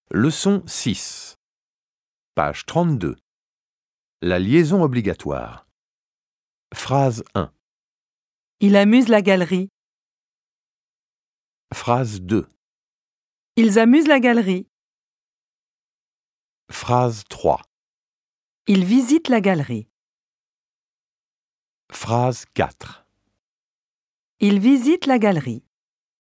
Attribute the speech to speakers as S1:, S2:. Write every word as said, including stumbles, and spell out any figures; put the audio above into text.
S1: Leçon six. Page trente-deux. La liaison obligatoire. Phrase un.
S2: Il amuse la galerie.
S1: Phrase deux.
S2: Ils amusent la galerie.
S1: Phrase trois.
S2: Ils visitent la galerie.
S1: Phrase quatre.
S2: Ils visitent la galerie.